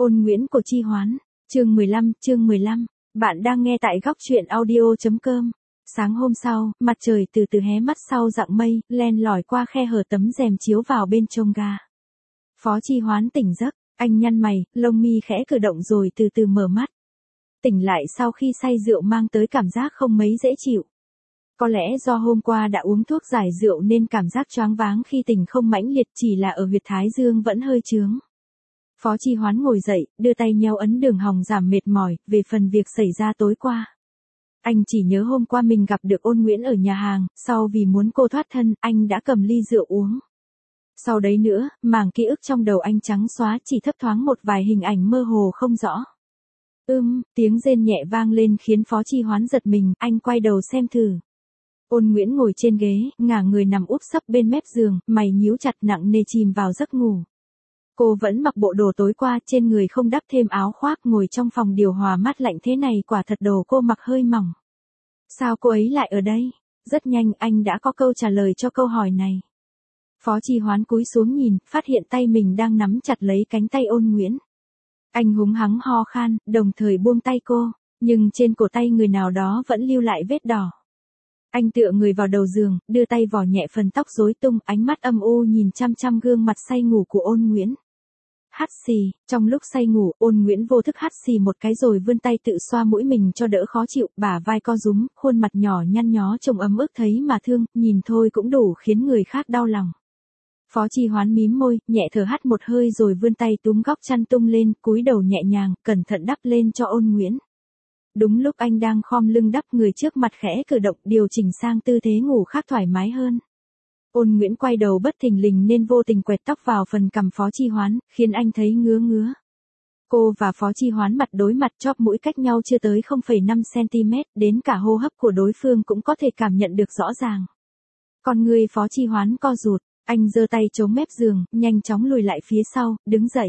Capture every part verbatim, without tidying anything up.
Ôn Nguyễn của Chi Hoán, chương mười lăm, chương mười lăm, bạn đang nghe tại góc truyện audio.com. Sáng hôm sau, mặt trời từ từ hé mắt sau rặng mây, len lỏi qua khe hở tấm rèm chiếu vào bên chông ga. Phó Chi Hoán tỉnh giấc, anh nhăn mày, lông mi khẽ cử động rồi từ từ mở mắt. Tỉnh lại sau khi say rượu mang tới cảm giác không mấy dễ chịu. Có lẽ do hôm qua đã uống thuốc giải rượu nên cảm giác choáng váng khi tỉnh không mãnh liệt, chỉ là ở huyệt thái dương vẫn hơi chướng. Phó Chi Hoán ngồi dậy, đưa tay nheo ấn đường hồng giảm mệt mỏi, về phần việc xảy ra tối qua. Anh chỉ nhớ hôm qua mình gặp được Ôn Nguyễn ở nhà hàng, sau vì muốn cô thoát thân, anh đã cầm ly rượu uống. Sau đấy nữa, màng ký ức trong đầu anh trắng xóa, chỉ thấp thoáng một vài hình ảnh mơ hồ không rõ. Ưm, tiếng rên nhẹ vang lên khiến Phó Chi Hoán giật mình, anh quay đầu xem thử. Ôn Nguyễn ngồi trên ghế, ngả người nằm úp sấp bên mép giường, mày nhíu chặt nặng nề chìm vào giấc ngủ. Cô vẫn mặc bộ đồ tối qua, trên người không đắp thêm áo khoác, ngồi trong phòng điều hòa mát lạnh thế này, quả thật đồ cô mặc hơi mỏng. Sao cô ấy lại ở đây? Rất nhanh anh đã có câu trả lời cho câu hỏi này. Phó Chi Hoán cúi xuống nhìn, phát hiện tay mình đang nắm chặt lấy cánh tay Ôn Nguyễn. Anh húng hắng ho khan, đồng thời buông tay cô, nhưng trên cổ tay người nào đó vẫn lưu lại vết đỏ. Anh tựa người vào đầu giường, đưa tay vò nhẹ phần tóc rối tung, ánh mắt âm u nhìn chăm chăm gương mặt say ngủ của Ôn Nguyễn. Hắt xì, trong lúc say ngủ, Ôn Nguyễn vô thức hắt xì một cái rồi vươn tay tự xoa mũi mình cho đỡ khó chịu, bả vai co rúm, khuôn mặt nhỏ nhăn nhó trông ấm ức thấy mà thương, nhìn thôi cũng đủ khiến người khác đau lòng. Phó Chi Hoán mím môi, nhẹ thở hắt một hơi rồi vươn tay túm góc chăn tung lên, cúi đầu nhẹ nhàng, cẩn thận đắp lên cho Ôn Nguyễn. Đúng lúc anh đang khom lưng đắp, người trước mặt khẽ cử động, điều chỉnh sang tư thế ngủ khác thoải mái hơn. Ôn Nguyễn quay đầu bất thình lình nên vô tình quẹt tóc vào phần cằm Phó Chi Hoán, khiến anh thấy ngứa ngứa. Cô và Phó Chi Hoán mặt đối mặt, chóp mũi cách nhau chưa tới không phẩy năm xăng-ti-mét, đến cả hô hấp của đối phương cũng có thể cảm nhận được rõ ràng. Con người Phó Chi Hoán co rụt, anh giơ tay chống mép giường, nhanh chóng lùi lại phía sau, đứng dậy.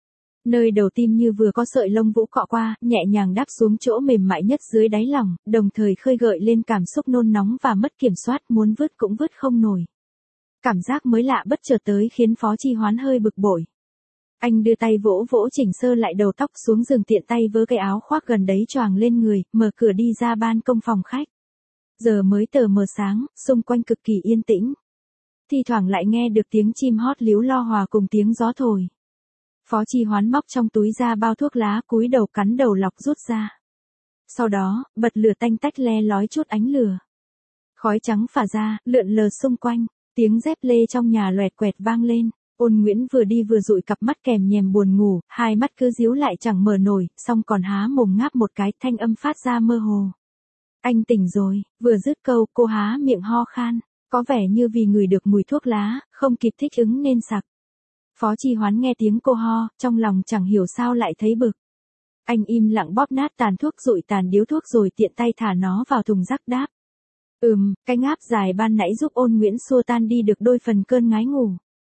Nơi đầu tim như vừa có sợi lông vũ cọ qua, nhẹ nhàng đáp xuống chỗ mềm mại nhất dưới đáy lòng, đồng thời khơi gợi lên cảm xúc nôn nóng và mất kiểm soát, muốn vứt cũng vứt không nổi. Cảm giác mới lạ bất chợt tới khiến Phó Chi Hoán hơi bực bội. Anh đưa tay vỗ vỗ chỉnh sơ lại đầu tóc, xuống giường tiện tay vớ cái áo khoác gần đấy choàng lên người, mở cửa đi ra ban công phòng khách. Giờ mới tờ mờ sáng, xung quanh cực kỳ yên tĩnh. Thi thoảng lại nghe được tiếng chim hót líu lo hòa cùng tiếng gió thổi. Phó Chi Hoán móc trong túi ra bao thuốc lá, cúi đầu cắn đầu lọc rút ra. Sau đó, bật lửa tanh tách le lói chút ánh lửa. Khói trắng phả ra, lượn lờ xung quanh, tiếng dép lê trong nhà loẹt quẹt vang lên. Ôn Nguyễn vừa đi vừa dụi cặp mắt kèm nhèm buồn ngủ, hai mắt cứ díu lại chẳng mở nổi, xong còn há mồm ngáp một cái, thanh âm phát ra mơ hồ. Anh tỉnh rồi, vừa dứt câu, cô há miệng ho khan, có vẻ như vì ngửi được mùi thuốc lá, không kịp thích ứng nên sặc. Phó Chi Hoán nghe tiếng cô ho, trong lòng chẳng hiểu sao lại thấy bực. Anh im lặng bóp nát tàn thuốc, dụi tàn điếu thuốc rồi tiện tay thả nó vào thùng rác đáp. Ừm, cái ngáp dài ban nãy giúp Ôn Nguyễn xua tan đi được đôi phần cơn ngái ngủ.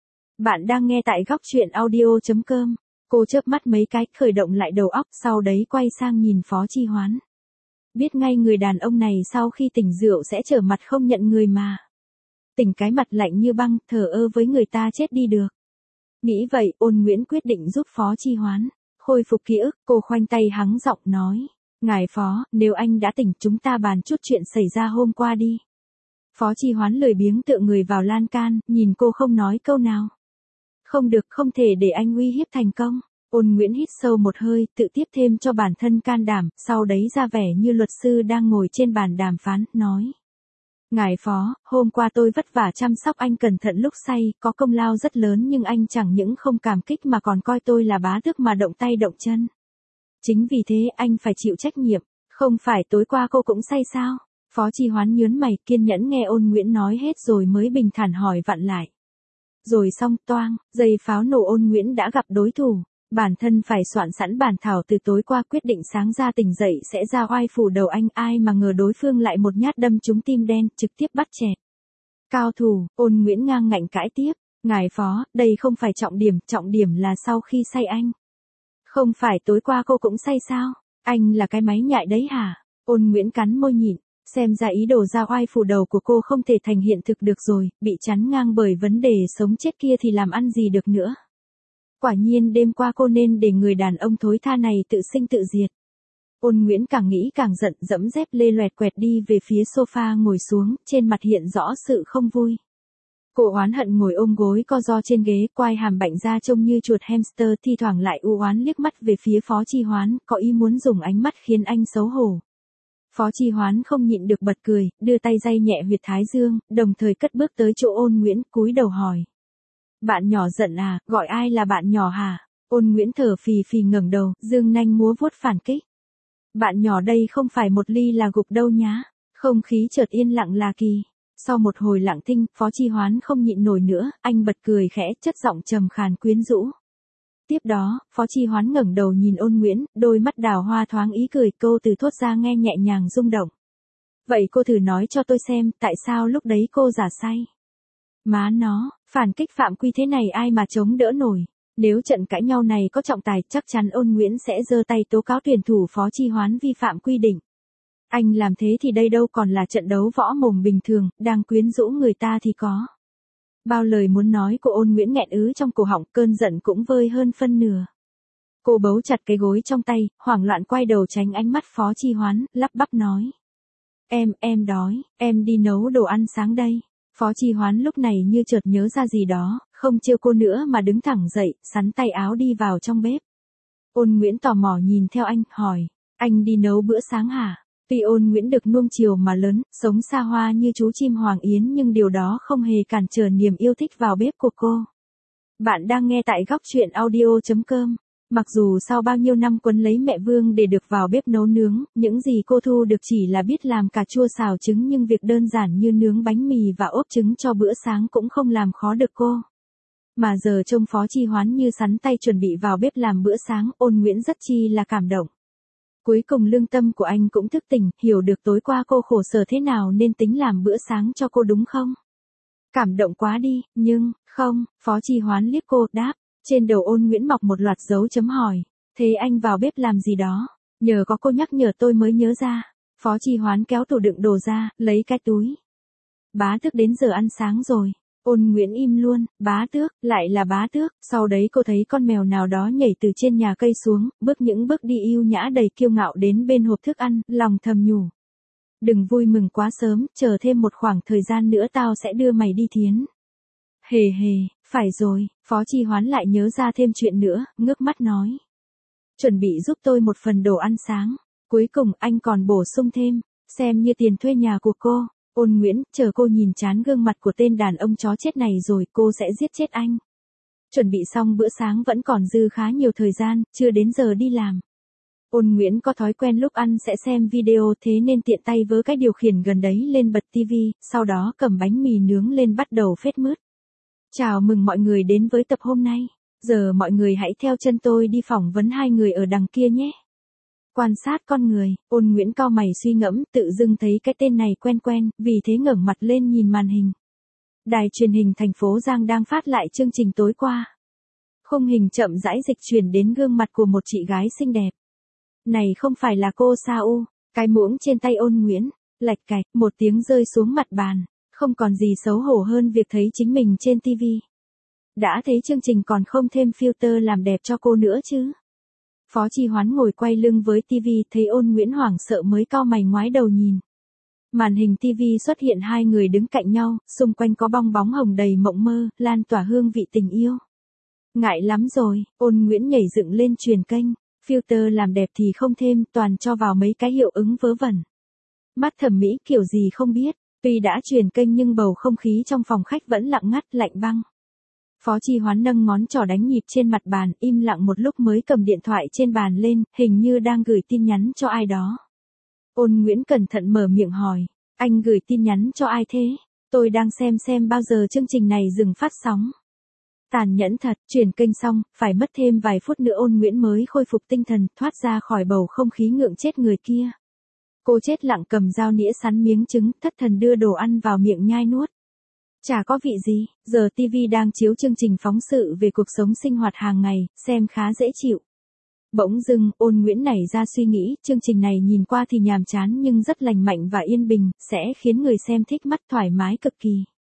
Bạn đang nghe tại góc truyện audio.com. Cô chớp mắt mấy cái, khởi động lại đầu óc, sau đấy quay sang nhìn Phó Chi Hoán. Biết ngay người đàn ông này sau khi tỉnh rượu sẽ trở mặt không nhận người mà. Tỉnh cái mặt lạnh như băng, thờ ơ với người ta chết đi được. Nghĩ vậy, Ôn Nguyễn quyết định giúp Phó Chi Hoán khôi phục ký ức, cô khoanh tay hắng giọng nói. Ngài Phó, nếu anh đã tỉnh chúng ta bàn chút chuyện xảy ra hôm qua đi. Phó Chi Hoán lười biếng tựa người vào lan can, nhìn cô không nói câu nào. Không được, không thể để anh uy hiếp thành công. Ôn Nguyễn hít sâu một hơi, tự tiếp thêm cho bản thân can đảm, sau đấy ra vẻ như luật sư đang ngồi trên bàn đàm phán, nói. Ngài Phó, hôm qua tôi vất vả chăm sóc anh cẩn thận lúc say, có công lao rất lớn nhưng anh chẳng những không cảm kích mà còn coi tôi là bá tước mà động tay động chân. Chính vì thế anh phải chịu trách nhiệm, không phải tối qua cô cũng say sao? Phó Chi Hoán nhớn mày, kiên nhẫn nghe Ôn Nguyễn nói hết rồi mới bình thản hỏi vặn lại. Rồi xong, toang, giây pháo nổ, Ôn Nguyễn đã gặp đối thủ. Bản thân phải soạn sẵn bản thảo từ tối qua, quyết định sáng ra tỉnh dậy sẽ ra oai phủ đầu anh, ai mà ngờ đối phương lại một nhát đâm trúng tim đen, trực tiếp bắt chẹt. Cao thủ, Ôn Nguyễn ngang ngạnh cãi tiếp. Ngài Phó, đây không phải trọng điểm, trọng điểm là sau khi say anh. Không phải tối qua cô cũng say sao? Anh là cái máy nhại đấy hả? Ôn Nguyễn cắn môi nhịn, xem ra ý đồ ra oai phủ đầu của cô không thể thành hiện thực được rồi, bị chắn ngang bởi vấn đề sống chết kia thì làm ăn gì được nữa. Quả nhiên đêm qua cô nên để người đàn ông thối tha này tự sinh tự diệt. Ôn Nguyễn càng nghĩ càng giận, dẫm dép lê loẹt quẹt đi về phía sofa ngồi xuống, trên mặt hiện rõ sự không vui. Cô oán hận ngồi ôm gối co ro trên ghế, quai hàm bạnh ra trông như chuột hamster, thi thoảng lại u oán liếc mắt về phía Phó Chi Hoán, có ý muốn dùng ánh mắt khiến anh xấu hổ. Phó Chi Hoán không nhịn được bật cười, đưa tay day nhẹ huyệt thái dương, đồng thời cất bước tới chỗ Ôn Nguyễn, cúi đầu hỏi. Bạn nhỏ giận à, gọi ai là bạn nhỏ hả? Ôn Nguyễn thở phì phì ngẩng đầu, dương nanh múa vuốt phản kích. Bạn nhỏ đây không phải một ly là gục đâu nhá. Không khí chợt yên lặng là kỳ. Sau một hồi lặng thinh, Phó Chi Hoán không nhịn nổi nữa, anh bật cười khẽ, chất giọng trầm khàn quyến rũ. Tiếp đó, Phó Chi Hoán ngẩng đầu nhìn Ôn Nguyễn, đôi mắt đào hoa thoáng ý cười, cô từ thốt ra nghe nhẹ nhàng rung động. Vậy cô thử nói cho tôi xem, tại sao lúc đấy cô giả say? Má nó, phản kích phạm quy thế này ai mà chống đỡ nổi. Nếu trận cãi nhau này có trọng tài, chắc chắn Ôn Nguyễn sẽ giơ tay tố cáo tuyển thủ Phó Chi Hoán vi phạm quy định. Anh làm thế thì đây đâu còn là trận đấu võ mồm bình thường, đang quyến rũ người ta thì có. Bao lời muốn nói của Ôn Nguyễn nghẹn ứ trong cổ họng, cơn giận cũng vơi hơn phân nửa. Cô bấu chặt cái gối trong tay, hoảng loạn quay đầu tránh ánh mắt Phó Chi Hoán, lắp bắp nói. Em, em đói, em đi nấu đồ ăn sáng đây. Phó Chi Hoán lúc này như chợt nhớ ra gì đó, không trêu cô nữa mà đứng thẳng dậy, sắn tay áo đi vào trong bếp. Ôn Nguyễn tò mò nhìn theo anh, hỏi, anh đi nấu bữa sáng hả? Tuy Ôn Nguyễn được nuông chiều mà lớn, sống xa hoa như chú chim Hoàng Yến nhưng điều đó không hề cản trở niềm yêu thích vào bếp của cô. Bạn đang nghe tại góc truyện audio chấm com. Mặc dù sau bao nhiêu năm quấn lấy mẹ Vương để được vào bếp nấu nướng, những gì cô thu được chỉ là biết làm cà chua xào trứng, nhưng việc đơn giản như nướng bánh mì và ốp trứng cho bữa sáng cũng không làm khó được cô. Mà giờ trông Phó Chi Hoán như sắn tay chuẩn bị vào bếp làm bữa sáng, Ôn Nguyễn rất chi là cảm động. Cuối cùng lương tâm của anh cũng thức tỉnh, hiểu được tối qua cô khổ sở thế nào nên tính làm bữa sáng cho cô đúng không? Cảm động quá đi, nhưng, không, Phó Chi Hoán liếc cô, đáp. Trên đầu Ôn Nguyễn mọc một loạt dấu chấm hỏi. Thế anh vào bếp làm gì đó? Nhờ có cô nhắc nhở tôi mới nhớ ra. Phó Chi Hoán kéo tủ đựng đồ ra, lấy cái túi. Bá Tước đến giờ ăn sáng rồi. Ôn Nguyễn im luôn, Bá Tước, lại là Bá Tước. Sau đấy cô thấy con mèo nào đó nhảy từ trên nhà cây xuống, bước những bước đi yêu nhã đầy kiêu ngạo đến bên hộp thức ăn, lòng thầm nhủ. Đừng vui mừng quá sớm, chờ thêm một khoảng thời gian nữa tao sẽ đưa mày đi thiến. Hề hề, phải rồi, Phó Chi Hoán lại nhớ ra thêm chuyện nữa, ngước mắt nói. Chuẩn bị giúp tôi một phần đồ ăn sáng. Cuối cùng anh còn bổ sung thêm, xem như tiền thuê nhà của cô. Ôn Nguyễn, chờ cô nhìn chán gương mặt của tên đàn ông chó chết này rồi cô sẽ giết chết anh. Chuẩn bị xong bữa sáng vẫn còn dư khá nhiều thời gian, chưa đến giờ đi làm. Ôn Nguyễn có thói quen lúc ăn sẽ xem video, thế nên tiện tay vớ cái điều khiển gần đấy lên bật tivi, sau đó cầm bánh mì nướng lên bắt đầu phết mướt. Chào mừng mọi người đến với tập hôm nay. Giờ mọi người hãy theo chân tôi đi phỏng vấn hai người ở đằng kia nhé. Quan sát con người, Ôn Nguyễn cau mày suy ngẫm, tự dưng thấy cái tên này quen quen, vì thế ngẩng mặt lên nhìn màn hình. Đài truyền hình thành phố Giang đang phát lại chương trình tối qua. Khung hình chậm rãi dịch chuyển đến gương mặt của một chị gái xinh đẹp. Này không phải là cô Sao U, cái muỗng trên tay Ôn Nguyễn, lạch cạch, một tiếng rơi xuống mặt bàn. Không còn gì xấu hổ hơn việc thấy chính mình trên tivi. Đã thấy chương trình còn không thêm filter làm đẹp cho cô nữa chứ. Phó Chi Hoán ngồi quay lưng với tivi, thấy Ôn Nguyễn hoảng sợ mới cau mày ngoái đầu nhìn. Màn hình tivi xuất hiện hai người đứng cạnh nhau, xung quanh có bong bóng hồng đầy mộng mơ, lan tỏa hương vị tình yêu. Ngại lắm rồi, Ôn Nguyễn nhảy dựng lên truyền kênh. Filter làm đẹp thì không thêm, toàn cho vào mấy cái hiệu ứng vớ vẩn. Mắt thẩm mỹ kiểu gì không biết. Tuy đã truyền kênh nhưng bầu không khí trong phòng khách vẫn lặng ngắt, lạnh băng. Phó Chi Hoán nâng ngón trỏ đánh nhịp trên mặt bàn, im lặng một lúc mới cầm điện thoại trên bàn lên, hình như đang gửi tin nhắn cho ai đó. Ôn Nguyễn cẩn thận mở miệng hỏi, anh gửi tin nhắn cho ai thế? Tôi đang xem xem bao giờ chương trình này dừng phát sóng. Tàn nhẫn thật, chuyển kênh xong, phải mất thêm vài phút nữa Ôn Nguyễn mới khôi phục tinh thần, thoát ra khỏi bầu không khí ngượng chết người kia. Cô chết lặng cầm dao nĩa sắn miếng trứng, thất thần đưa đồ ăn vào miệng nhai nuốt. Chả có vị gì, giờ tivi đang chiếu chương trình phóng sự về cuộc sống sinh hoạt hàng ngày, xem khá dễ chịu. Bỗng dưng, Ôn Nguyễn nảy ra suy nghĩ, chương trình này nhìn qua thì nhàm chán nhưng rất lành mạnh và yên bình, sẽ khiến người xem thích mắt thoải mái cực kỳ.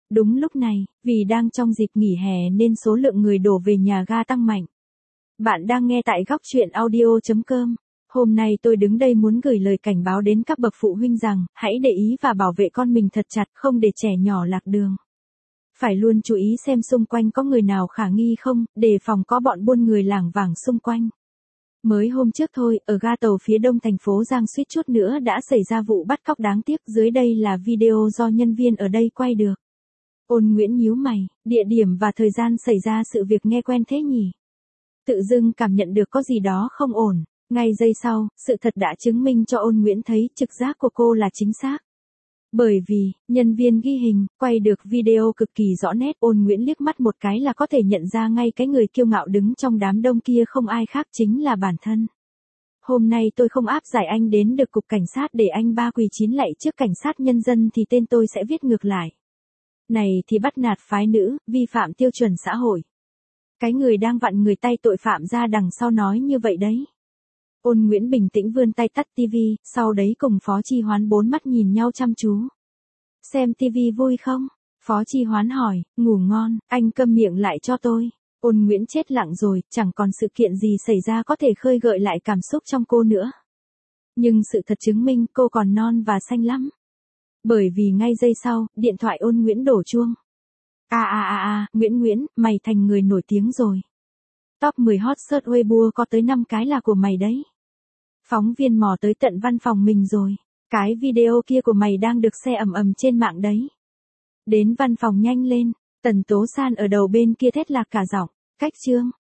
Đúng lúc này, vì đang trong dịp nghỉ hè nên số lượng người đổ về nhà ga tăng mạnh. Bạn đang nghe tại góc chuyện audio chấm com. Hôm nay tôi đứng đây muốn gửi lời cảnh báo đến các bậc phụ huynh rằng, hãy để ý và bảo vệ con mình thật chặt, không để trẻ nhỏ lạc đường. Phải luôn chú ý xem xung quanh có người nào khả nghi không, đề phòng có bọn buôn người lảng vảng xung quanh. Mới hôm trước thôi, ở ga tàu phía đông thành phố Giang suýt chút nữa đã xảy ra vụ bắt cóc đáng tiếc, dưới đây là video do nhân viên ở đây quay được. Ôn Nguyễn nhíu mày, địa điểm và thời gian xảy ra sự việc nghe quen thế nhỉ? Tự dưng cảm nhận được có gì đó không ổn. Ngay giây sau, sự thật đã chứng minh cho Ôn Nguyễn thấy trực giác của cô là chính xác. Bởi vì, nhân viên ghi hình, quay được video cực kỳ rõ nét, Ôn Nguyễn liếc mắt một cái là có thể nhận ra ngay cái người kiêu ngạo đứng trong đám đông kia không ai khác chính là bản thân. Hôm nay tôi không áp giải anh đến được cục cảnh sát để anh ba quỳ chín lạy trước cảnh sát nhân dân thì tên tôi sẽ viết ngược lại. Này thì bắt nạt phái nữ, vi phạm tiêu chuẩn xã hội. Cái người đang vặn người tay tội phạm ra đằng sau nói như vậy đấy. Ôn Nguyễn bình tĩnh vươn tay tắt tivi, sau đấy cùng Phó Chi Hoán bốn mắt nhìn nhau chăm chú. Xem tivi vui không? Phó Chi Hoán hỏi, ngủ ngon, anh câm miệng lại cho tôi. Ôn Nguyễn chết lặng rồi, chẳng còn sự kiện gì xảy ra có thể khơi gợi lại cảm xúc trong cô nữa. Nhưng sự thật chứng minh cô còn non và xanh lắm. Bởi vì ngay giây sau, điện thoại Ôn Nguyễn đổ chuông. À à à à, Nguyễn Nguyễn, mày thành người nổi tiếng rồi. Top mười hot search Weibo có tới năm cái là của mày đấy. Phóng viên mò tới tận văn phòng mình rồi. Cái video kia của mày đang được share ầm ầm trên mạng đấy. Đến văn phòng nhanh lên. Tần Tố San ở đầu bên kia thét lạc cả giọng. Cách chương.